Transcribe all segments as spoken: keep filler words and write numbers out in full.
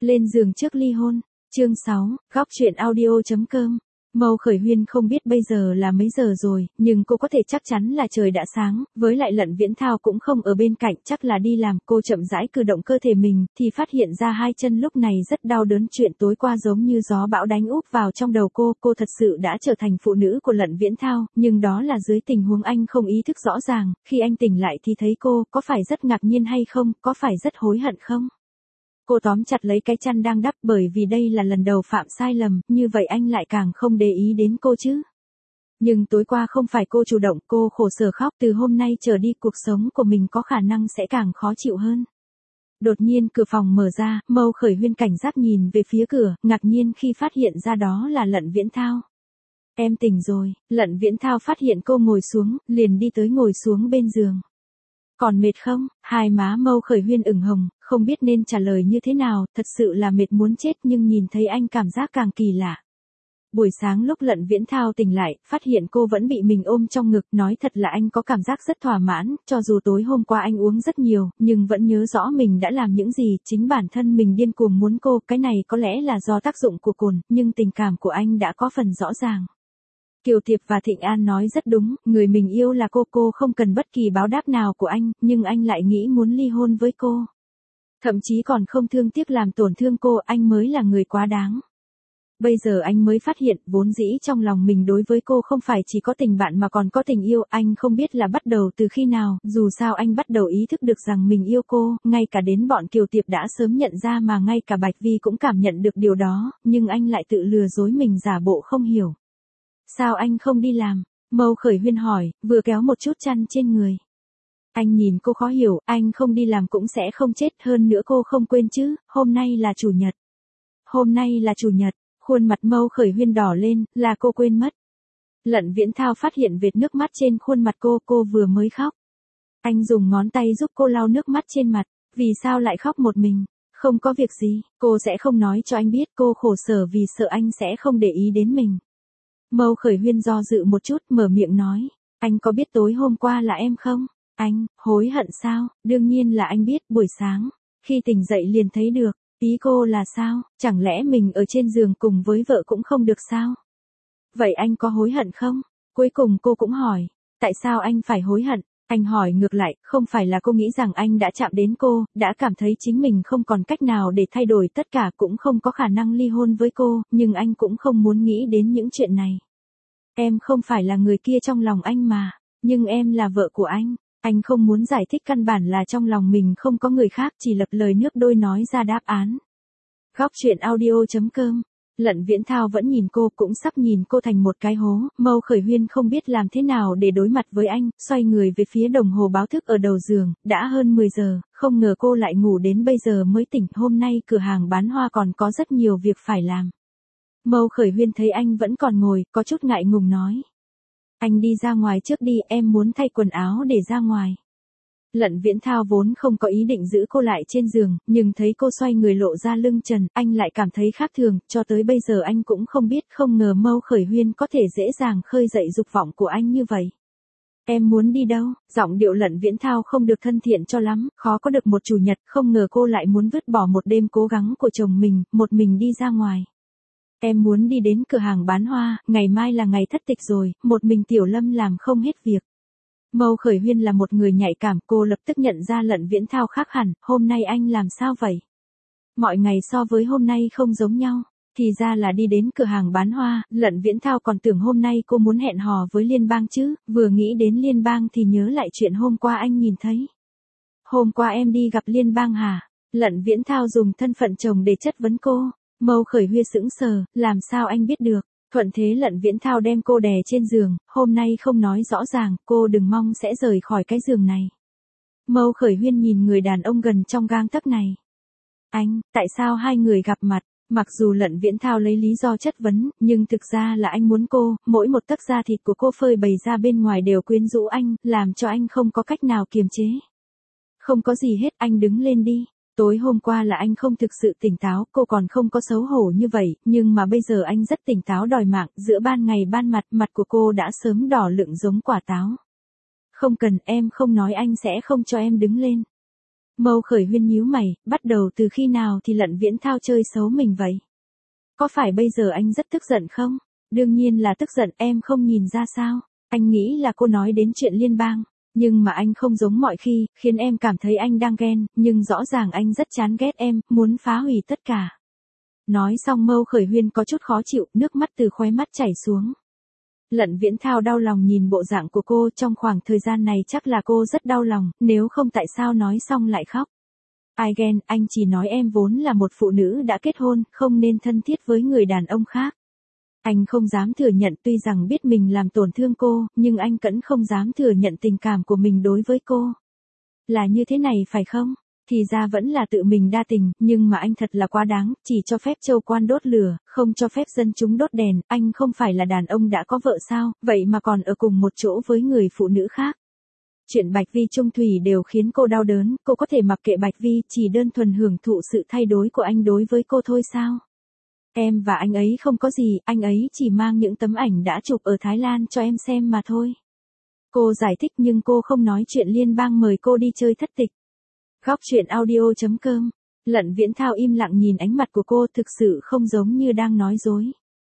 Lên giường trước ly hôn, chương sáu, góc truyện audio.com. Mâu Khởi Huyên không biết bây giờ là mấy giờ rồi, nhưng cô có thể chắc chắn là trời đã sáng, với lại Lận Viễn Thao cũng không ở bên cạnh, chắc là đi làm. Cô chậm rãi cử động cơ thể mình, thì phát hiện ra hai chân lúc này rất đau đớn. Chuyện tối qua giống như gió bão đánh úp vào trong đầu cô, cô thật sự đã trở thành phụ nữ của Lận Viễn Thao, nhưng đó là dưới tình huống anh không ý thức rõ ràng. Khi anh tỉnh lại thì thấy cô, có phải rất ngạc nhiên hay không, có phải rất hối hận không? Cô tóm chặt lấy cái chăn đang đắp, bởi vì đây là lần đầu phạm sai lầm, như vậy anh lại càng không để ý đến cô chứ. Nhưng tối qua không phải cô chủ động, cô khổ sở khóc, từ hôm nay trở đi cuộc sống của mình có khả năng sẽ càng khó chịu hơn. Đột nhiên cửa phòng mở ra, Mâu Khởi Huyên cảnh giác nhìn về phía cửa, ngạc nhiên khi phát hiện ra đó là Lận Viễn Thao. Em tỉnh rồi. Lận Viễn Thao phát hiện cô ngồi xuống, liền đi tới ngồi xuống bên giường. Còn mệt không? Hai má Mâu Khởi Huyên ửng hồng, không biết nên trả lời như thế nào, thật sự là mệt muốn chết, nhưng nhìn thấy anh cảm giác càng kỳ lạ. Buổi sáng lúc Lận Viễn Thao tỉnh lại, phát hiện cô vẫn bị mình ôm trong ngực, nói thật là anh có cảm giác rất thỏa mãn, cho dù tối hôm qua anh uống rất nhiều, nhưng vẫn nhớ rõ mình đã làm những gì, chính bản thân mình điên cuồng muốn cô, cái này có lẽ là do tác dụng của cồn, nhưng tình cảm của anh đã có phần rõ ràng. Kiều Tiệp và Thịnh An nói rất đúng, người mình yêu là cô, cô không cần bất kỳ báo đáp nào của anh, nhưng anh lại nghĩ muốn ly hôn với cô. Thậm chí còn không thương tiếc làm tổn thương cô, anh mới là người quá đáng. Bây giờ anh mới phát hiện, vốn dĩ trong lòng mình đối với cô không phải chỉ có tình bạn mà còn có tình yêu, anh không biết là bắt đầu từ khi nào, dù sao anh bắt đầu ý thức được rằng mình yêu cô, ngay cả đến bọn Kiều Tiệp đã sớm nhận ra, mà ngay cả Bạch Vi cũng cảm nhận được điều đó, nhưng anh lại tự lừa dối mình giả bộ không hiểu. Sao anh không đi làm? Mâu Khởi Huyên hỏi, vừa kéo một chút chăn trên người. Anh nhìn cô khó hiểu, anh không đi làm cũng sẽ không chết, hơn nữa cô không quên chứ, hôm nay là chủ nhật. Hôm nay là chủ nhật, khuôn mặt Mâu Khởi Huyên đỏ lên, là cô quên mất. Lận Viễn Thao phát hiện vệt nước mắt trên khuôn mặt cô, cô vừa mới khóc. Anh dùng ngón tay giúp cô lau nước mắt trên mặt, vì sao lại khóc một mình? Không có việc gì, cô sẽ không nói cho anh biết, cô khổ sở vì sợ anh sẽ không để ý đến mình. Mâu Khởi Huyên do dự một chút, mở miệng nói, anh có biết tối hôm qua là em không? Anh, hối hận sao? Đương nhiên là anh biết, buổi sáng, khi tỉnh dậy liền thấy được, ý cô là sao? Chẳng lẽ mình ở trên giường cùng với vợ cũng không được sao? Vậy anh có hối hận không? Cuối cùng cô cũng hỏi, tại sao anh phải hối hận? Anh hỏi ngược lại, không phải là cô nghĩ rằng anh đã chạm đến cô, đã cảm thấy chính mình không còn cách nào để thay đổi tất cả, cũng không có khả năng ly hôn với cô, nhưng anh cũng không muốn nghĩ đến những chuyện này. Em không phải là người kia trong lòng anh mà, nhưng em là vợ của anh. Anh không muốn giải thích, căn bản là trong lòng mình không có người khác, chỉ lập lời nước đôi nói ra đáp án. Góc truyện audio.com. Lận Viễn Thao vẫn nhìn cô, cũng sắp nhìn cô thành một cái hố. Mâu Khởi Huyên không biết làm thế nào để đối mặt với anh, xoay người về phía đồng hồ báo thức ở đầu giường, đã hơn mười giờ, không ngờ cô lại ngủ đến bây giờ mới tỉnh, hôm nay cửa hàng bán hoa còn có rất nhiều việc phải làm. Mâu Khởi Huyên thấy anh vẫn còn ngồi, có chút ngại ngùng nói. Anh đi ra ngoài trước đi, em muốn thay quần áo để ra ngoài. Lận Viễn Thao vốn không có ý định giữ cô lại trên giường, nhưng thấy cô xoay người lộ ra lưng trần, anh lại cảm thấy khác thường, cho tới bây giờ anh cũng không biết, không ngờ Mâu Khởi Huyên có thể dễ dàng khơi dậy dục vọng của anh như vậy. Em muốn đi đâu? Giọng điệu Lận Viễn Thao không được thân thiện cho lắm, khó có được một chủ nhật, không ngờ cô lại muốn vứt bỏ một đêm cố gắng của chồng mình, một mình đi ra ngoài. Em muốn đi đến cửa hàng bán hoa, ngày mai là ngày thất tịch rồi, một mình Tiểu Lâm làm không hết việc. Mâu Khởi Huyên là một người nhạy cảm, cô lập tức nhận ra Lận Viễn Thao khác hẳn, hôm nay anh làm sao vậy? Mọi ngày so với hôm nay không giống nhau, thì ra là đi đến cửa hàng bán hoa, Lận Viễn Thao còn tưởng hôm nay cô muốn hẹn hò với Liên Bang chứ, vừa nghĩ đến Liên Bang thì nhớ lại chuyện hôm qua anh nhìn thấy. Hôm qua em đi gặp Liên Bang hả? Lận Viễn Thao dùng thân phận chồng để chất vấn cô. Mâu Khởi Huyên sững sờ, làm sao anh biết được? Thuận thế Lận Viễn Thao đem cô đè trên giường, hôm nay không nói rõ ràng, cô đừng mong sẽ rời khỏi cái giường này. Mâu Khởi Huyên nhìn người đàn ông gần trong gang tấc này. Anh, tại sao hai người gặp mặt? Mặc dù Lận Viễn Thao lấy lý do chất vấn, nhưng thực ra là anh muốn cô, mỗi một tấc da thịt của cô phơi bày ra bên ngoài đều quyến rũ anh, làm cho anh không có cách nào kiềm chế. Không có gì hết, anh đứng lên đi. Tối hôm qua là anh không thực sự tỉnh táo, cô còn không có xấu hổ như vậy, nhưng mà bây giờ anh rất tỉnh táo đòi mạng, giữa ban ngày ban mặt, mặt của cô đã sớm đỏ lựng giống quả táo. Không cần, em không nói anh sẽ không cho em đứng lên. Mâu Khởi Huyên nhíu mày, bắt đầu từ khi nào thì Lận Viễn Thao chơi xấu mình vậy? Có phải bây giờ anh rất tức giận không? Đương nhiên là tức giận, em không nhìn ra sao? Anh nghĩ là cô nói đến chuyện liên bang, nhưng mà anh không giống mọi khi, khiến em cảm thấy anh đang ghen, nhưng rõ ràng anh rất chán ghét em, muốn phá hủy tất cả. Nói xong Mâu Khởi Huyên có chút khó chịu, nước mắt từ khóe mắt chảy xuống. Lận Viễn Thao đau lòng nhìn bộ dạng của cô, trong khoảng thời gian này chắc là cô rất đau lòng, nếu không tại sao nói xong lại khóc. Ai ghen, anh chỉ nói em vốn là một phụ nữ đã kết hôn, không nên thân thiết với người đàn ông khác. Anh không dám thừa nhận, tuy rằng biết mình làm tổn thương cô, nhưng anh vẫn không dám thừa nhận tình cảm của mình đối với cô. Là như thế này phải không? Thì ra vẫn là tự mình đa tình, nhưng mà anh thật là quá đáng, chỉ cho phép châu quan đốt lửa, không cho phép dân chúng đốt đèn, anh không phải là đàn ông đã có vợ sao, vậy mà còn ở cùng một chỗ với người phụ nữ khác. Chuyện Bạch Vi Trung Thủy đều khiến cô đau đớn, cô có thể mặc kệ Bạch Vi, chỉ đơn thuần hưởng thụ sự thay đổi của anh đối với cô thôi sao? Em và anh ấy không có gì, anh ấy chỉ mang những tấm ảnh đã chụp ở Thái Lan cho em xem mà thôi. Cô giải thích nhưng cô không nói chuyện liên bang mời cô đi chơi thất tịch. Góc truyện audio chấm com. Lận Viễn Thao im lặng nhìn ánh mặt của cô, thực sự không giống như đang nói dối.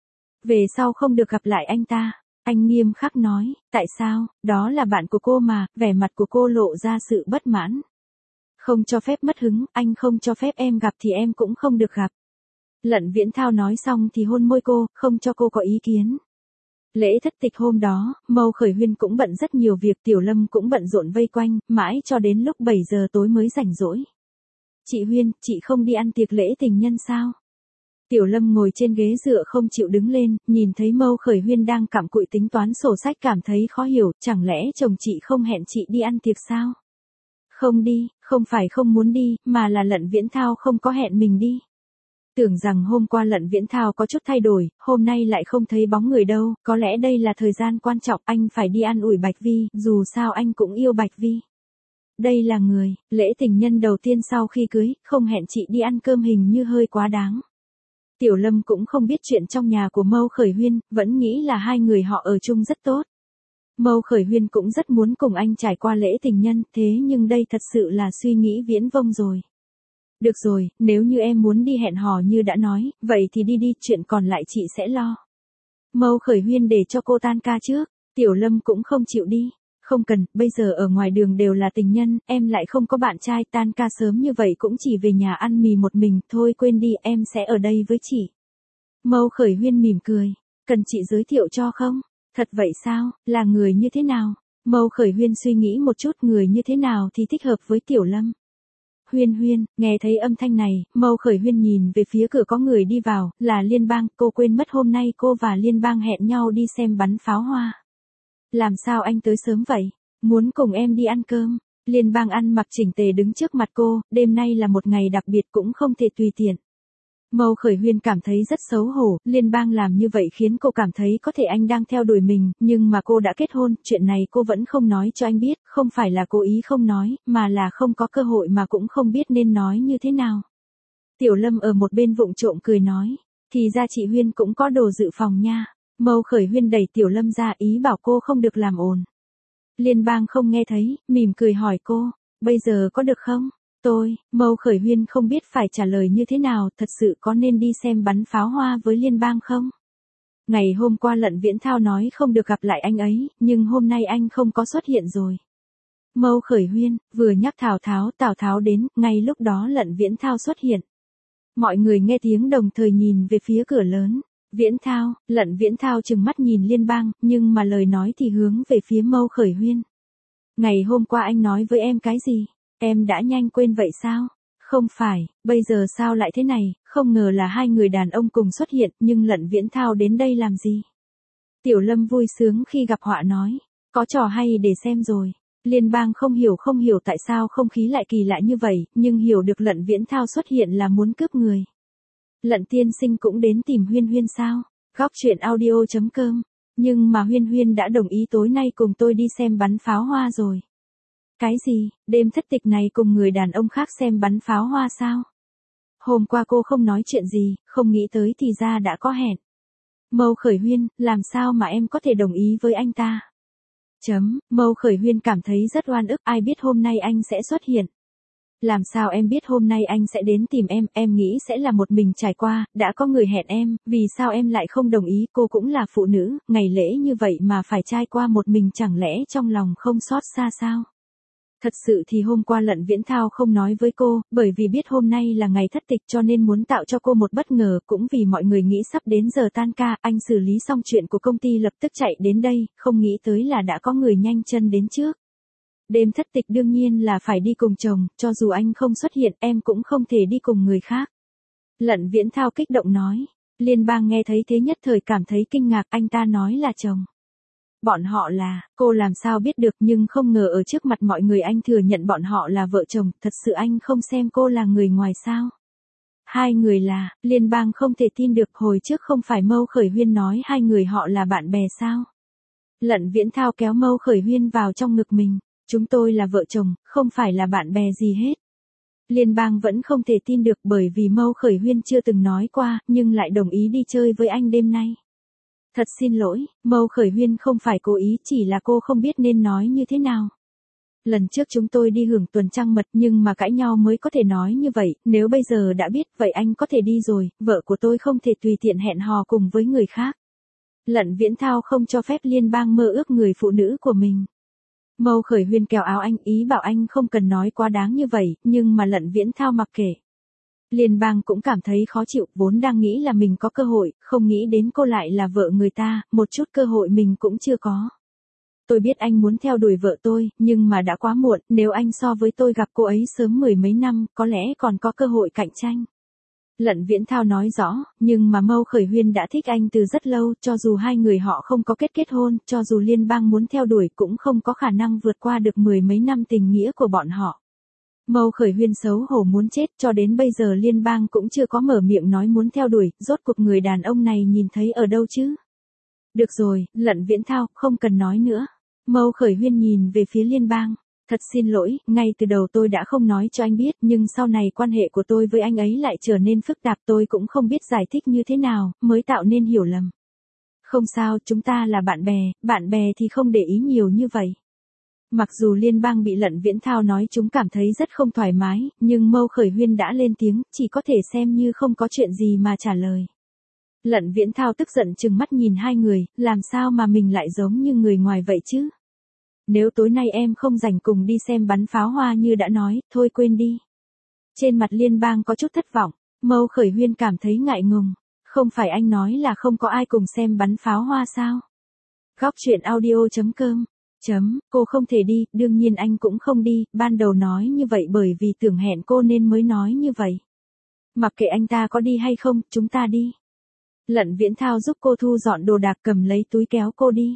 Về sau không được gặp lại anh ta. Anh nghiêm khắc nói, tại sao, đó là bạn của cô mà, vẻ mặt của cô lộ ra sự bất mãn. Không cho phép mất hứng, anh không cho phép em gặp thì em cũng không được gặp. Lận Viễn Thao nói xong thì hôn môi cô, không cho cô có ý kiến. Lễ thất tịch hôm đó, Mâu Khởi Huyên cũng bận rất nhiều việc, Tiểu Lâm cũng bận rộn vây quanh, mãi cho đến lúc bảy giờ tối mới rảnh rỗi. Chị Huyên, chị không đi ăn tiệc lễ tình nhân sao? Tiểu Lâm ngồi trên ghế dựa không chịu đứng lên, nhìn thấy Mâu Khởi Huyên đang cặm cụi tính toán sổ sách cảm thấy khó hiểu, chẳng lẽ chồng chị không hẹn chị đi ăn tiệc sao? Không đi, không phải không muốn đi, mà là Lận Viễn Thao không có hẹn mình đi. Tưởng rằng hôm qua Lận Viễn Thao có chút thay đổi, hôm nay lại không thấy bóng người đâu, có lẽ đây là thời gian quan trọng, anh phải đi ăn ủi Bạch Vi, dù sao anh cũng yêu Bạch Vi. Đây là người, lễ tình nhân đầu tiên sau khi cưới, không hẹn chị đi ăn cơm hình như hơi quá đáng. Tiểu Lâm cũng không biết chuyện trong nhà của Mâu Khởi Huyên, vẫn nghĩ là hai người họ ở chung rất tốt. Mâu Khởi Huyên cũng rất muốn cùng anh trải qua lễ tình nhân, thế nhưng đây thật sự là suy nghĩ viễn vông rồi. Được rồi, nếu như em muốn đi hẹn hò như đã nói, vậy thì đi đi, chuyện còn lại chị sẽ lo. Mâu Khởi Huyên để cho cô tan ca trước, Tiểu Lâm cũng không chịu đi. Không cần, bây giờ ở ngoài đường đều là tình nhân, em lại không có bạn trai, tan ca sớm như vậy cũng chỉ về nhà ăn mì một mình, thôi quên đi, em sẽ ở đây với chị. Mâu Khởi Huyên mỉm cười, cần chị giới thiệu cho không? Thật vậy sao, là người như thế nào? Mâu Khởi Huyên suy nghĩ một chút, người như thế nào thì thích hợp với Tiểu Lâm. Huyên Huyên, nghe thấy âm thanh này, Mâu Khởi Huyên nhìn về phía cửa có người đi vào, là Liên bang, cô quên mất hôm nay cô và Liên bang hẹn nhau đi xem bắn pháo hoa. Làm sao anh tới sớm vậy? Muốn cùng em đi ăn cơm. Liên bang ăn mặc chỉnh tề đứng trước mặt cô, đêm nay là một ngày đặc biệt cũng không thể tùy tiện. Mâu Khởi Huyên cảm thấy rất xấu hổ, Liên bang làm như vậy khiến cô cảm thấy có thể anh đang theo đuổi mình, nhưng mà cô đã kết hôn, chuyện này cô vẫn không nói cho anh biết, không phải là cố ý không nói, mà là không có cơ hội mà cũng không biết nên nói như thế nào. Tiểu Lâm ở một bên vụng trộm cười nói, thì ra chị Huyên cũng có đồ dự phòng nha. Mâu Khởi Huyên đẩy Tiểu Lâm ra, ý bảo cô không được làm ồn. Liên bang không nghe thấy, mỉm cười hỏi cô, bây giờ có được không? Tôi, Mâu Khởi Huyên không biết phải trả lời như thế nào, thật sự có nên đi xem bắn pháo hoa với Liên bang không? Ngày hôm qua Lận Viễn Thao nói không được gặp lại anh ấy, nhưng hôm nay anh không có xuất hiện rồi. Mâu Khởi Huyên, vừa nhắc Thảo Tháo, Tào Tháo đến, ngay lúc đó Lận Viễn Thao xuất hiện. Mọi người nghe tiếng đồng thời nhìn về phía cửa lớn. Viễn Thao, Lận Viễn Thao trừng mắt nhìn Liên bang, nhưng mà lời nói thì hướng về phía Mâu Khởi Huyên. Ngày hôm qua anh nói với em cái gì? Em đã nhanh quên vậy sao? Không phải, bây giờ sao lại thế này, không ngờ là hai người đàn ông cùng xuất hiện, nhưng Lận Viễn Thao đến đây làm gì? Tiểu Lâm vui sướng khi gặp họa nói, có trò hay để xem rồi. Liên bang không hiểu không hiểu tại sao không khí lại kỳ lạ như vậy, nhưng hiểu được Lận Viễn Thao xuất hiện là muốn cướp người. Lận tiên sinh cũng đến tìm Huyên Huyên sao? Góc truyện audio chấm com. Nhưng mà Huyên Huyên đã đồng ý tối nay cùng tôi đi xem bắn pháo hoa rồi. Cái gì, đêm thất tịch này cùng người đàn ông khác xem bắn pháo hoa sao? Hôm qua cô không nói chuyện gì, không nghĩ tới thì ra đã có hẹn. Mâu Khởi Huyên, làm sao mà em có thể đồng ý với anh ta? Chấm, Mâu Khởi Huyên cảm thấy rất oan ức, ai biết hôm nay anh sẽ xuất hiện. làm sao em biết hôm nay anh sẽ đến tìm em, em nghĩ sẽ là một mình trải qua, đã có người hẹn em, vì sao em lại không đồng ý, cô cũng là phụ nữ, ngày lễ như vậy mà phải trải qua một mình chẳng lẽ trong lòng không xót xa sao? Thật sự thì hôm qua Lận Viễn Thao không nói với cô, bởi vì biết hôm nay là ngày thất tịch cho nên muốn tạo cho cô một bất ngờ, cũng vì mọi người nghĩ sắp đến giờ tan ca, anh xử lý xong chuyện của công ty lập tức chạy đến đây, không nghĩ tới là đã có người nhanh chân đến trước. Đêm thất tịch đương nhiên là phải đi cùng chồng, cho dù anh không xuất hiện em cũng không thể đi cùng người khác. Lận Viễn Thao kích động nói, Liên Bang nghe thấy thế nhất thời cảm thấy kinh ngạc, anh ta nói là chồng. Bọn họ là, cô làm sao biết được, nhưng không ngờ ở trước mặt mọi người anh thừa nhận bọn họ là vợ chồng, thật sự anh không xem cô là người ngoài sao. Hai người là, Liên Bang không thể tin được, hồi trước không phải Mâu Khởi Huyên nói hai người họ là bạn bè sao. Lận Viễn Thao kéo Mâu Khởi Huyên vào trong ngực mình, chúng tôi là vợ chồng, không phải là bạn bè gì hết. Liên Bang vẫn không thể tin được bởi vì Mâu Khởi Huyên chưa từng nói qua, nhưng lại đồng ý đi chơi với anh đêm nay. Thật xin lỗi, Mâu Khởi Huyên không phải cố ý, chỉ là cô không biết nên nói như thế nào. Lần trước chúng tôi đi hưởng tuần trăng mật nhưng mà cãi nhau mới có thể nói như vậy, nếu bây giờ đã biết vậy anh có thể đi rồi, vợ của tôi không thể tùy tiện hẹn hò cùng với người khác. Lận Viễn Thao không cho phép Liên Bang mơ ước người phụ nữ của mình. Mâu Khởi Huyên kéo áo anh, ý bảo anh không cần nói quá đáng như vậy, nhưng mà Lận Viễn Thao mặc kệ. Liên Bang cũng cảm thấy khó chịu, vốn đang nghĩ là mình có cơ hội, không nghĩ đến cô lại là vợ người ta, một chút cơ hội mình cũng chưa có. Tôi biết anh muốn theo đuổi vợ tôi, nhưng mà đã quá muộn, nếu anh so với tôi gặp cô ấy sớm mười mấy năm, có lẽ còn có cơ hội cạnh tranh. Lận Viễn Thao nói rõ, nhưng mà Mâu Khởi Huyên đã thích anh từ rất lâu, cho dù hai người họ không có kết kết hôn, cho dù Liên Bang muốn theo đuổi cũng không có khả năng vượt qua được mười mấy năm tình nghĩa của bọn họ. Mâu Khởi Huyên xấu hổ muốn chết, cho đến bây giờ Liên Bang cũng chưa có mở miệng nói muốn theo đuổi, rốt cuộc người đàn ông này nhìn thấy ở đâu chứ? Được rồi, Lận Viễn Thao, không cần nói nữa. Mâu Khởi Huyên nhìn về phía Liên Bang. Thật xin lỗi, ngay từ đầu tôi đã không nói cho anh biết, nhưng sau này quan hệ của tôi với anh ấy lại trở nên phức tạp, tôi cũng không biết giải thích như thế nào, mới tạo nên hiểu lầm. Không sao, chúng ta là bạn bè, bạn bè thì không để ý nhiều như vậy. Mặc dù Liên Bang bị Lận Viễn Thao nói chúng cảm thấy rất không thoải mái, nhưng Mâu Khởi Huyên đã lên tiếng, chỉ có thể xem như không có chuyện gì mà trả lời. Lận Viễn Thao tức giận trừng mắt nhìn hai người, làm sao mà mình lại giống như người ngoài vậy chứ? Nếu tối nay em không rảnh cùng đi xem bắn pháo hoa như đã nói, thôi quên đi. Trên mặt Liên Bang có chút thất vọng, Mâu Khởi Huyên cảm thấy ngại ngùng, không phải anh nói là không có ai cùng xem bắn pháo hoa sao? Góc truyện audio chấm com Chấm, cô không thể đi, đương nhiên anh cũng không đi, ban đầu nói như vậy bởi vì tưởng hẹn cô nên mới nói như vậy. Mặc kệ anh ta có đi hay không, chúng ta đi. Lận Viễn Thao giúp cô thu dọn đồ đạc, cầm lấy túi kéo cô đi.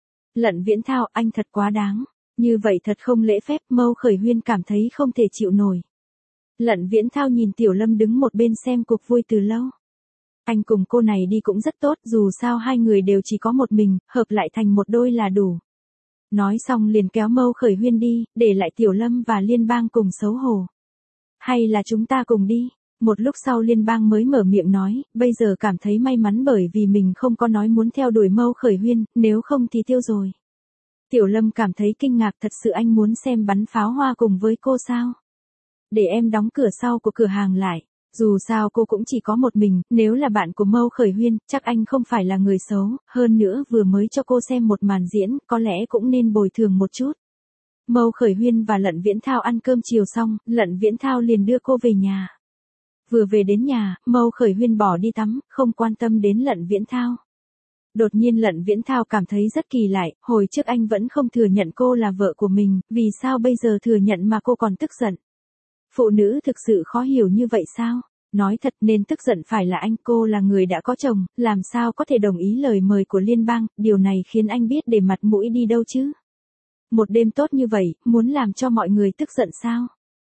Lận Viễn Thao, anh thật quá đáng, như vậy thật không lễ phép, Mâu Khởi Huyên cảm thấy không thể chịu nổi. Lận Viễn Thao nhìn Tiểu Lâm đứng một bên xem cuộc vui từ lâu. Anh cùng cô này đi cũng rất tốt, dù sao hai người đều chỉ có một mình, hợp lại thành một đôi là đủ. Nói xong liền kéo Mâu Khởi Huyên đi, để lại Tiểu Lâm và Liên Bang cùng xấu hổ. Hay là chúng ta cùng đi? Một lúc sau Liên Bang mới mở miệng nói, bây giờ cảm thấy may mắn bởi vì mình không có nói muốn theo đuổi Mâu Khởi Huyên, nếu không thì tiêu rồi. Tiểu Lâm cảm thấy kinh ngạc, thật sự anh muốn xem bắn pháo hoa cùng với cô sao? Để em đóng cửa sau của cửa hàng lại. Dù sao cô cũng chỉ có một mình, nếu là bạn của Mâu Khởi Huyên, chắc anh không phải là người xấu, hơn nữa vừa mới cho cô xem một màn diễn, có lẽ cũng nên bồi thường một chút. Mâu Khởi Huyên và Lận Viễn Thao ăn cơm chiều xong, Lận Viễn Thao liền đưa cô về nhà. Vừa về đến nhà, Mâu Khởi Huyên bỏ đi tắm, không quan tâm đến Lận Viễn Thao. Đột nhiên Lận Viễn Thao cảm thấy rất kỳ lạ, hồi trước anh vẫn không thừa nhận cô là vợ của mình, vì sao bây giờ thừa nhận mà cô còn tức giận? Phụ nữ thực sự khó hiểu như vậy sao? Nói thật nên tức giận phải là anh, cô là người đã có chồng, làm sao có thể đồng ý lời mời của Liên Bang, điều này khiến anh biết để mặt mũi đi đâu chứ? Một đêm tốt như vậy, muốn làm cho mọi người tức giận sao?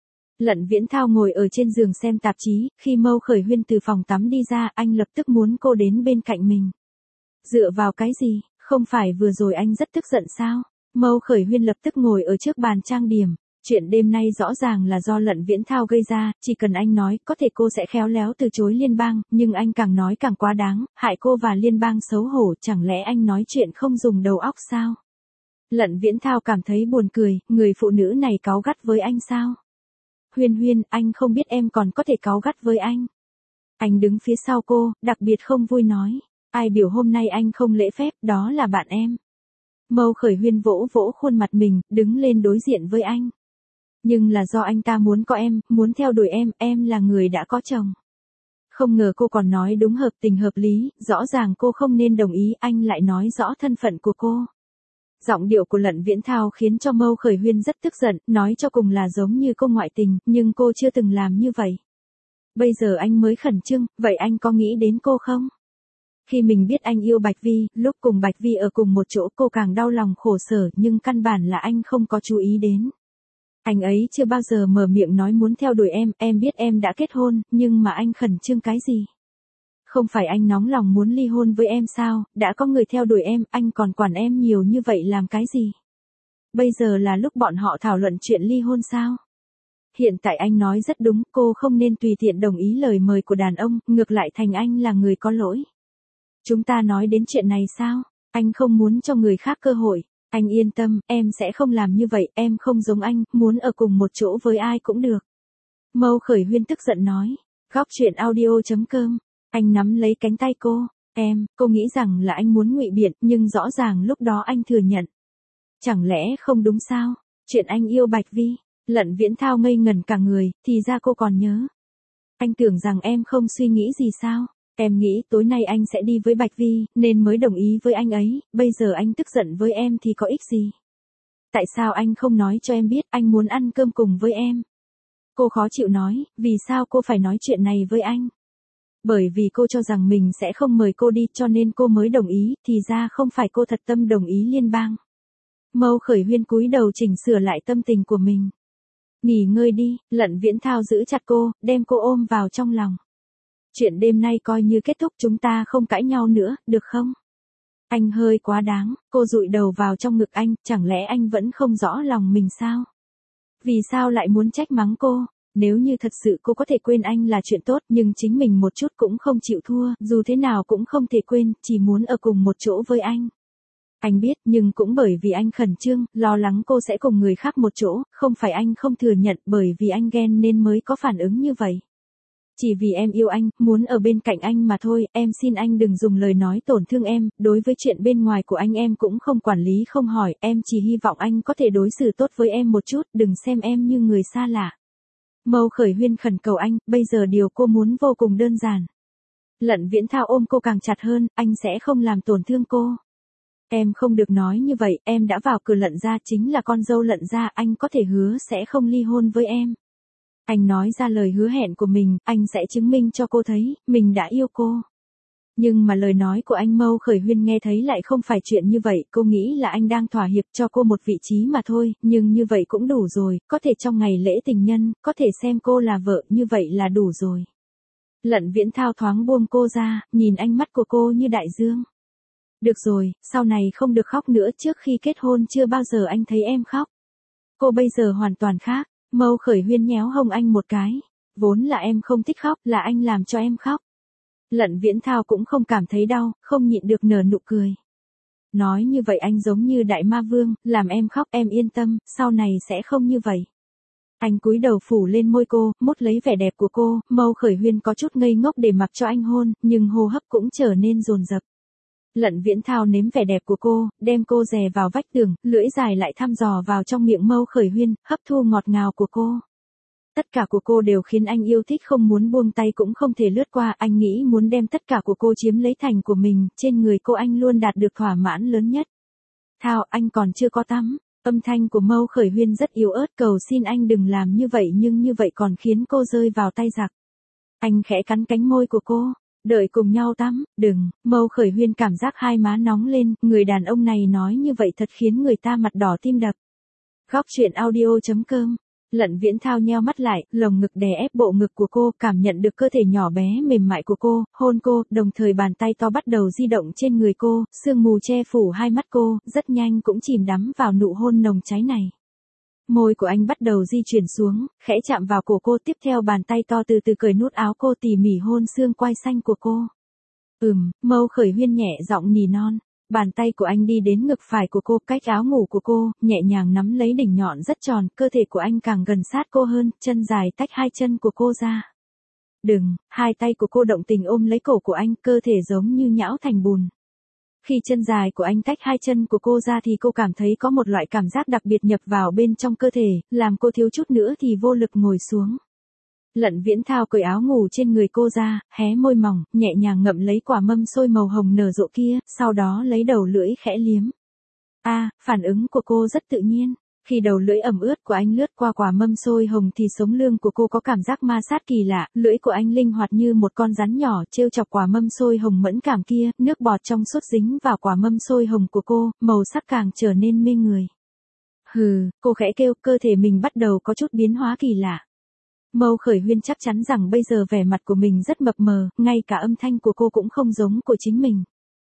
Lận Viễn Thao ngồi ở trên giường xem tạp chí, khi Mâu Khởi Huyên từ phòng tắm đi ra, anh lập tức muốn cô đến bên cạnh mình. Dựa vào cái gì, không phải vừa rồi anh rất tức giận sao? Mâu Khởi Huyên lập tức ngồi ở trước bàn trang điểm. Chuyện đêm nay rõ ràng là do Lận Viễn Thao gây ra, chỉ cần anh nói, có thể cô sẽ khéo léo từ chối Liên Bang, nhưng anh càng nói càng quá đáng, hại cô và Liên Bang xấu hổ, chẳng lẽ anh nói chuyện không dùng đầu óc sao? Lận Viễn Thao cảm thấy buồn cười, người phụ nữ này cáu gắt với anh sao? Huyên Huyên, anh không biết em còn có thể cáu gắt với anh. Anh đứng phía sau cô, đặc biệt không vui nói. Ai biểu hôm nay anh không lễ phép, đó là bạn em. Mâu Khởi Huyên vỗ vỗ khuôn mặt mình, đứng lên đối diện với anh. Nhưng là do anh ta muốn có em, muốn theo đuổi em, em là người đã có chồng. Không ngờ cô còn nói đúng hợp tình hợp lý, rõ ràng cô không nên đồng ý, anh lại nói rõ thân phận của cô. Giọng điệu của Lận Viễn Thao khiến cho Mâu Khởi Huyên rất tức giận, nói cho cùng là giống như cô ngoại tình, nhưng cô chưa từng làm như vậy. Bây giờ anh mới khẩn trương, vậy anh có nghĩ đến cô không? Khi mình biết anh yêu Bạch Vi, lúc cùng Bạch Vi ở cùng một chỗ cô càng đau lòng khổ sở, nhưng căn bản là anh không có chú ý đến. Anh ấy chưa bao giờ mở miệng nói muốn theo đuổi em, em biết em đã kết hôn, nhưng mà anh khẩn trương cái gì? Không phải anh nóng lòng muốn ly hôn với em sao, đã có người theo đuổi em, anh còn quản em nhiều như vậy làm cái gì? Bây giờ là lúc bọn họ thảo luận chuyện ly hôn sao? Hiện tại anh nói rất đúng, cô không nên tùy tiện đồng ý lời mời của đàn ông, ngược lại thành anh là người có lỗi. Chúng ta nói đến chuyện này sao? Anh không muốn cho người khác cơ hội. Anh yên tâm, em sẽ không làm như vậy, em không giống anh, muốn ở cùng một chỗ với ai cũng được. Mâu Khởi Huyên tức giận nói. Góc truyện audio chấm com. Anh nắm lấy cánh tay cô. Em, cô nghĩ rằng là anh muốn ngụy biện, nhưng rõ ràng lúc đó anh thừa nhận. Chẳng lẽ không đúng sao? Chuyện anh yêu Bạch Vi. Lận Viễn Thao ngây ngẩn cả người, thì ra cô còn nhớ. Anh tưởng rằng em không suy nghĩ gì sao? Em nghĩ tối nay anh sẽ đi với Bạch Vi, nên mới đồng ý với anh ấy, bây giờ anh tức giận với em thì có ích gì? Tại sao anh không nói cho em biết anh muốn ăn cơm cùng với em? Cô khó chịu nói, vì sao cô phải nói chuyện này với anh? Bởi vì cô cho rằng mình sẽ không mời cô đi cho nên cô mới đồng ý, thì ra không phải cô thật tâm đồng ý liên bang. Mâu Khởi Huyên cúi đầu chỉnh sửa lại tâm tình của mình. Nghỉ ngơi đi, Lận Viễn Thao giữ chặt cô, đem cô ôm vào trong lòng. Chuyện đêm nay coi như kết thúc, chúng ta không cãi nhau nữa, được không? Anh hơi quá đáng, cô dụi đầu vào trong ngực anh, chẳng lẽ anh vẫn không rõ lòng mình sao? Vì sao lại muốn trách mắng cô? Nếu như thật sự cô có thể quên anh là chuyện tốt, nhưng chính mình một chút cũng không chịu thua, dù thế nào cũng không thể quên, chỉ muốn ở cùng một chỗ với anh. Anh biết, nhưng cũng bởi vì anh khẩn trương, lo lắng cô sẽ cùng người khác một chỗ, không phải anh không thừa nhận, bởi vì anh ghen nên mới có phản ứng như vậy. Chỉ vì em yêu anh, muốn ở bên cạnh anh mà thôi, em xin anh đừng dùng lời nói tổn thương em, đối với chuyện bên ngoài của anh em cũng không quản lý không hỏi, em chỉ hy vọng anh có thể đối xử tốt với em một chút, đừng xem em như người xa lạ. Mâu Khởi Huyên khẩn cầu anh, bây giờ điều cô muốn vô cùng đơn giản. Lận Viễn Thao ôm cô càng chặt hơn, anh sẽ không làm tổn thương cô. Em không được nói như vậy, em đã vào cửa Lận gia, chính là con dâu Lận gia, anh có thể hứa sẽ không ly hôn với em. Anh nói ra lời hứa hẹn của mình, anh sẽ chứng minh cho cô thấy, mình đã yêu cô. Nhưng mà lời nói của anh Mâu Khởi Huyên nghe thấy lại không phải chuyện như vậy, cô nghĩ là anh đang thỏa hiệp cho cô một vị trí mà thôi, nhưng như vậy cũng đủ rồi, có thể trong ngày lễ tình nhân, có thể xem cô là vợ, như vậy là đủ rồi. Lận Viễn Thao thoáng buông cô ra, nhìn ánh mắt của cô như đại dương. Được rồi, sau này không được khóc nữa, trước khi kết hôn chưa bao giờ anh thấy em khóc. Cô bây giờ hoàn toàn khác. Mâu Khởi Huyên nhéo hông anh một cái. Vốn là em không thích khóc, là anh làm cho em khóc. Lận Viễn Thao cũng không cảm thấy đau, không nhịn được nở nụ cười. Nói như vậy anh giống như đại ma vương, làm em khóc, em yên tâm, sau này sẽ không như vậy. Anh cúi đầu phủ lên môi cô, mút lấy vẻ đẹp của cô, Mâu Khởi Huyên có chút ngây ngốc để mặc cho anh hôn, nhưng hô hấp cũng trở nên dồn dập. Lận Viễn Thao nếm vẻ đẹp của cô, đem cô đè vào vách tường, lưỡi dài lại thăm dò vào trong miệng Mâu Khởi Huyên, hấp thu ngọt ngào của cô. Tất cả của cô đều khiến anh yêu thích, không muốn buông tay cũng không thể lướt qua, anh nghĩ muốn đem tất cả của cô chiếm lấy thành của mình, trên người cô anh luôn đạt được thỏa mãn lớn nhất. Thao, anh còn chưa có tắm. Âm thanh của Mâu Khởi Huyên rất yếu ớt, cầu xin anh đừng làm như vậy, nhưng như vậy còn khiến cô rơi vào tay giặc. Anh khẽ cắn cánh môi của cô. Đợi cùng nhau tắm, đừng. Mâu Khởi Huyên cảm giác hai má nóng lên, người đàn ông này nói như vậy thật khiến người ta mặt đỏ tim đập. Góc truyện audio chấm com. Lận Viễn Thao nheo mắt lại, lồng ngực đè ép bộ ngực của cô, cảm nhận được cơ thể nhỏ bé mềm mại của cô, hôn cô, đồng thời bàn tay to bắt đầu di động trên người cô, sương mù che phủ hai mắt cô, rất nhanh cũng chìm đắm vào nụ hôn nồng cháy này. Môi của anh bắt đầu di chuyển xuống, khẽ chạm vào cổ cô, tiếp theo bàn tay to từ từ cởi nút áo cô, tỉ mỉ hôn xương quai xanh của cô. Ừm, Mâu Khởi Huyên nhẹ giọng nỉ non. Bàn tay của anh đi đến ngực phải của cô, cách áo ngủ của cô, nhẹ nhàng nắm lấy đỉnh nhọn rất tròn, cơ thể của anh càng gần sát cô hơn, chân dài tách hai chân của cô ra. Đừng, hai tay của cô động tình ôm lấy cổ của anh, cơ thể giống như nhão thành bùn. Khi chân dài của anh tách hai chân của cô ra thì cô cảm thấy có một loại cảm giác đặc biệt nhập vào bên trong cơ thể, làm cô thiếu chút nữa thì vô lực ngồi xuống. Lận Viễn Thao cởi áo ngủ trên người cô ra, hé môi mỏng, nhẹ nhàng ngậm lấy quả mâm xôi màu hồng nở rộ kia, sau đó lấy đầu lưỡi khẽ liếm. A, à, phản ứng của cô rất tự nhiên. Khi đầu lưỡi ẩm ướt của anh lướt qua quả mâm xôi hồng thì sống lưng của cô có cảm giác ma sát kỳ lạ, lưỡi của anh linh hoạt như một con rắn nhỏ trêu chọc quả mâm xôi hồng mẫn cảm kia, nước bọt trong suốt dính vào quả mâm xôi hồng của cô, màu sắc càng trở nên mê người. Hừ, cô khẽ kêu, cơ thể mình bắt đầu có chút biến hóa kỳ lạ. Mâu Khởi Huyên chắc chắn rằng bây giờ vẻ mặt của mình rất mập mờ, ngay cả âm thanh của cô cũng không giống của chính mình.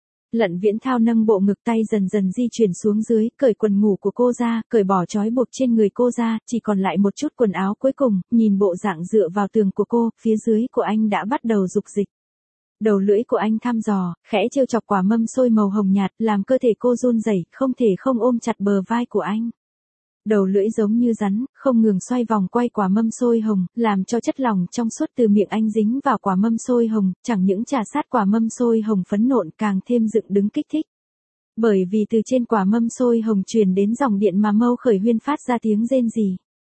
Lận Viễn Thao nâng bộ ngực tay dần dần di chuyển xuống dưới, cởi quần ngủ của cô ra, cởi bỏ trói buộc trên người cô ra, chỉ còn lại một chút quần áo cuối cùng, nhìn bộ dạng dựa vào tường của cô, phía dưới của anh đã bắt đầu dục dịch. Đầu lưỡi của anh thăm dò, khẽ trêu chọc quả mâm xôi màu hồng nhạt, làm cơ thể cô run rẩy, không thể không ôm chặt bờ vai của anh. Đầu lưỡi giống như rắn, không ngừng xoay vòng quay quả mâm xôi hồng, làm cho chất lỏng trong suốt từ miệng anh dính vào quả mâm xôi hồng, chẳng những trà sát quả mâm xôi hồng phấn nộn càng thêm dựng đứng kích thích. Bởi vì từ trên quả mâm xôi hồng truyền đến dòng điện mà Mâu Khởi Huyên phát ra tiếng rên rỉ.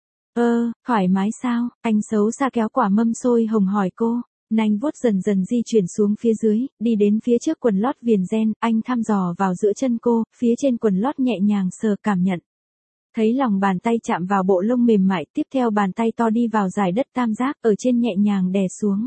Ơ, thoải mái sao? Anh xấu xa kéo quả mâm xôi hồng hỏi cô. Nanh vuốt dần dần di chuyển xuống phía dưới, đi đến phía trước quần lót viền ren, anh thăm dò vào giữa chân cô, phía trên quần lót nhẹ nhàng sờ cảm nhận. Thấy lòng bàn tay chạm vào bộ lông mềm mại, tiếp theo bàn tay to đi vào dải đất tam giác, ở trên nhẹ nhàng đè xuống.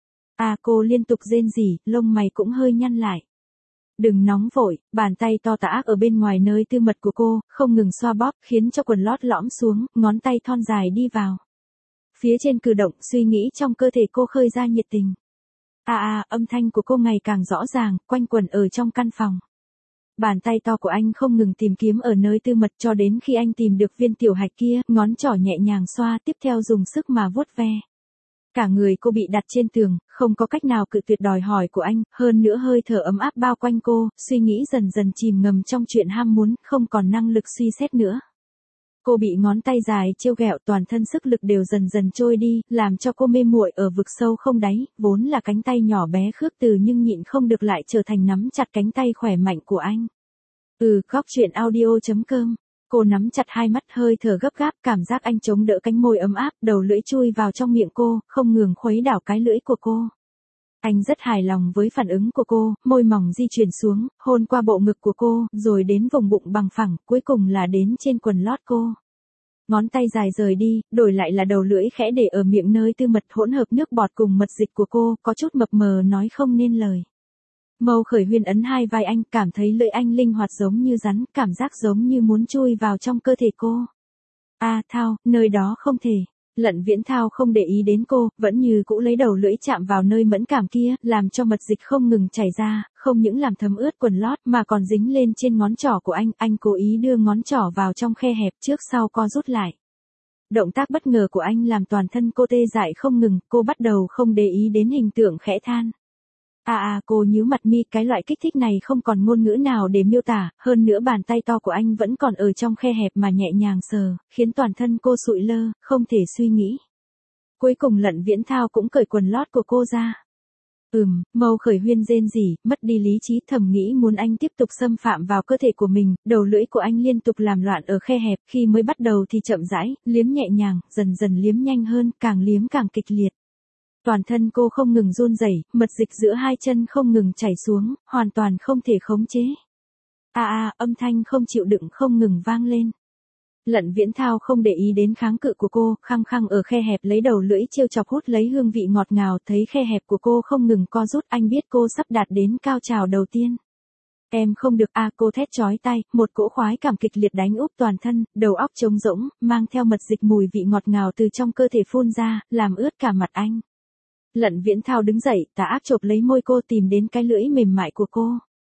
À, cô liên tục rên rỉ, lông mày cũng hơi nhăn lại. Đừng nóng vội, bàn tay to tả ác ở bên ngoài nơi tư mật của cô, không ngừng xoa bóp, khiến cho quần lót lõm xuống, ngón tay thon dài đi vào. Phía trên cử động, suy nghĩ trong cơ thể cô khơi ra nhiệt tình. À à, âm thanh của cô ngày càng rõ ràng, quanh quẩn ở trong căn phòng. Bàn tay to của anh không ngừng tìm kiếm ở nơi tư mật cho đến khi anh tìm được viên tiểu hạch kia, ngón trỏ nhẹ nhàng xoa, tiếp theo dùng sức mà vuốt ve. Cả người cô bị đặt trên tường, không có cách nào cự tuyệt đòi hỏi của anh, hơn nữa hơi thở ấm áp bao quanh cô, suy nghĩ dần dần chìm ngầm trong chuyện ham muốn, không còn năng lực suy xét nữa. Cô bị ngón tay dài trêu ghẹo, toàn thân sức lực đều dần dần trôi đi, làm cho cô mê muội ở vực sâu không đáy, vốn là cánh tay nhỏ bé khước từ nhưng nhịn không được lại trở thành nắm chặt cánh tay khỏe mạnh của anh. Ừ, góc truyện audio chấm com. Cô nắm chặt hai mắt, hơi thở gấp gáp, cảm giác anh chống đỡ cánh môi ấm áp, đầu lưỡi chui vào trong miệng cô, không ngừng khuấy đảo cái lưỡi của cô. Anh rất hài lòng với phản ứng của cô, môi mỏng di chuyển xuống, hôn qua bộ ngực của cô, rồi đến vùng bụng bằng phẳng, cuối cùng là đến trên quần lót cô. Ngón tay dài rời đi, đổi lại là đầu lưỡi khẽ để ở miệng nơi tư mật hỗn hợp nước bọt cùng mật dịch của cô, có chút mập mờ nói không nên lời. Mâu Khởi Huyên ấn hai vai anh, cảm thấy lưỡi anh linh hoạt giống như rắn, cảm giác giống như muốn chui vào trong cơ thể cô. À, Thao, nơi đó không thể. Lận Viễn Thao không để ý đến cô, vẫn như cũ lấy đầu lưỡi chạm vào nơi mẫn cảm kia, làm cho mật dịch không ngừng chảy ra, không những làm thấm ướt quần lót mà còn dính lên trên ngón trỏ của anh, anh cố ý đưa ngón trỏ vào trong khe hẹp trước sau co rút lại. Động tác bất ngờ của anh làm toàn thân cô tê dại không ngừng, cô bắt đầu không để ý đến hình tượng khẽ than. À à, cô nhíu mặt mi, cái loại kích thích này không còn ngôn ngữ nào để miêu tả, hơn nữa bàn tay to của anh vẫn còn ở trong khe hẹp mà nhẹ nhàng sờ, khiến toàn thân cô sụi lơ, không thể suy nghĩ. Cuối cùng Lận Viễn Thao cũng cởi quần lót của cô ra. Ừm, Mâu Khởi Huyên rên rỉ, mất đi lý trí, thầm nghĩ muốn anh tiếp tục xâm phạm vào cơ thể của mình, đầu lưỡi của anh liên tục làm loạn ở khe hẹp, khi mới bắt đầu thì chậm rãi, liếm nhẹ nhàng, dần dần liếm nhanh hơn, càng liếm càng kịch liệt. Toàn thân cô không ngừng run rẩy, mật dịch giữa hai chân không ngừng chảy xuống, hoàn toàn không thể khống chế. À à, âm thanh không chịu đựng không ngừng vang lên. Lận Viễn Thao không để ý đến kháng cự của cô, khăng khăng ở khe hẹp lấy đầu lưỡi trêu chọc hút lấy hương vị ngọt ngào, thấy khe hẹp của cô không ngừng co rút, anh biết cô sắp đạt đến cao trào đầu tiên. Em không được à, cô thét chói tai, một cỗ khoái cảm kịch liệt đánh úp toàn thân, đầu óc trống rỗng, mang theo mật dịch mùi vị ngọt ngào từ trong cơ thể phun ra, làm ướt cả mặt anh. Lận Viễn Thao đứng dậy, tà ác chộp lấy môi cô, tìm đến cái lưỡi mềm mại của cô.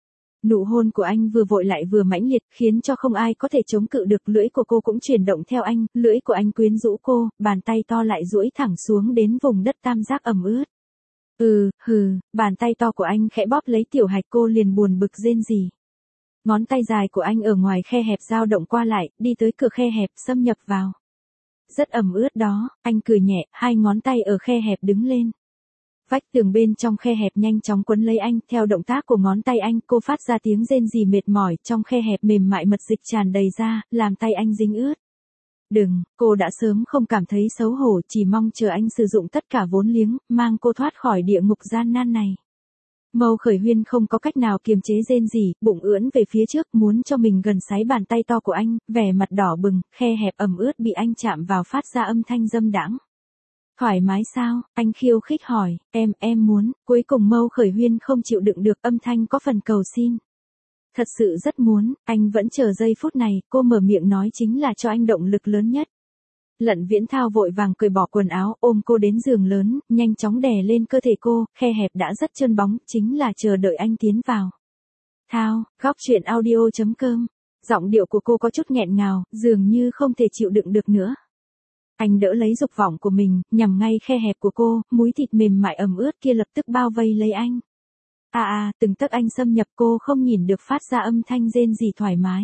Nụ hôn của anh vừa vội lại vừa mãnh liệt, khiến cho không ai có thể chống cự được, lưỡi của cô cũng chuyển động theo anh, lưỡi của anh quyến rũ cô, bàn tay to lại duỗi thẳng xuống đến vùng đất tam giác ẩm ướt. Ừ, hừ, bàn tay to của anh khẽ bóp lấy tiểu hạch, cô liền buồn bực rên rỉ. Ngón tay dài của anh ở ngoài khe hẹp dao động qua lại, đi tới cửa khe hẹp, xâm nhập vào. Rất ẩm ướt đó, anh cười nhẹ, hai ngón tay ở khe hẹp đứng lên. Vách tường bên trong khe hẹp nhanh chóng quấn lấy anh, theo động tác của ngón tay anh, cô phát ra tiếng rên rỉ mệt mỏi, trong khe hẹp mềm mại mật dịch tràn đầy ra, làm tay anh dính ướt. Đừng, cô đã sớm không cảm thấy xấu hổ, chỉ mong chờ anh sử dụng tất cả vốn liếng, mang cô thoát khỏi địa ngục gian nan này. Mâu Khởi Huyên không có cách nào kiềm chế rên rỉ, bụng ưỡn về phía trước, muốn cho mình gần sáy bàn tay to của anh, vẻ mặt đỏ bừng, khe hẹp ẩm ướt bị anh chạm vào phát ra âm thanh dâm đãng. Thoải mái sao? Anh khiêu khích hỏi, em, em muốn, cuối cùng Mâu Khởi Huyên không chịu đựng được, âm thanh có phần cầu xin. Thật sự rất muốn, anh vẫn chờ giây phút này, cô mở miệng nói chính là cho anh động lực lớn nhất. Lận Viễn Thao vội vàng cởi bỏ quần áo, ôm cô đến giường lớn, nhanh chóng đè lên cơ thể cô, khe hẹp đã rất trơn bóng, chính là chờ đợi anh tiến vào. Thao, góc truyện audio chấm com. Giọng điệu của cô có chút nghẹn ngào, dường như không thể chịu đựng được nữa. Anh đỡ lấy dục vọng của mình, nhằm ngay khe hẹp của cô, múi thịt mềm mại ẩm ướt kia lập tức bao vây lấy anh. À à, từng tấc anh xâm nhập, cô không nhìn được phát ra âm thanh rên rỉ thoải mái.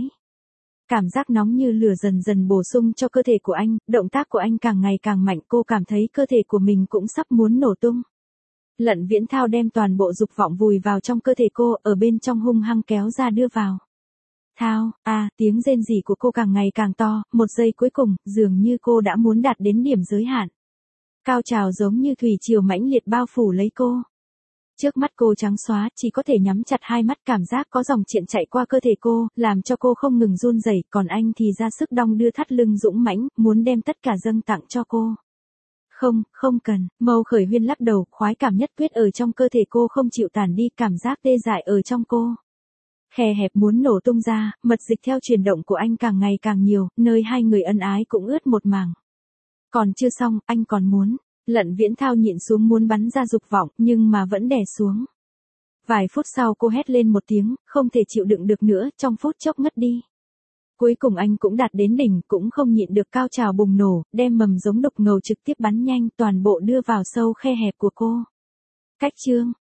Cảm giác nóng như lửa dần dần bổ sung cho cơ thể của anh, động tác của anh càng ngày càng mạnh, cô cảm thấy cơ thể của mình cũng sắp muốn nổ tung. Lận Viễn Thao đem toàn bộ dục vọng vùi vào trong cơ thể cô, ở bên trong hung hăng kéo ra đưa vào. Thao, à, tiếng rên rỉ của cô càng ngày càng to, một giây cuối cùng, dường như cô đã muốn đạt đến điểm giới hạn. Cao trào giống như thủy triều mãnh liệt bao phủ lấy cô. Trước mắt cô trắng xóa, chỉ có thể nhắm chặt hai mắt, cảm giác có dòng điện chạy qua cơ thể cô, làm cho cô không ngừng run rẩy, còn anh thì ra sức đong đưa thắt lưng dũng mãnh, muốn đem tất cả dâng tặng cho cô. Không, không cần, Mâu Khởi Huyên lắc đầu, khoái cảm nhất quyết ở trong cơ thể cô không chịu tản đi, cảm giác tê dại ở trong cô. Khe hẹp muốn nổ tung ra, mật dịch theo chuyển động của anh càng ngày càng nhiều, nơi hai người ân ái cũng ướt một mảng. Còn chưa xong, anh còn muốn. Lận Viễn Thao nhịn xuống muốn bắn ra dục vọng, nhưng mà vẫn đè xuống. Vài phút sau cô hét lên một tiếng, không thể chịu đựng được nữa, trong phút chốc ngất đi. Cuối cùng anh cũng đạt đến đỉnh, cũng không nhịn được cao trào bùng nổ, đem mầm giống đục ngầu trực tiếp bắn nhanh, toàn bộ đưa vào sâu khe hẹp của cô. Cách chương.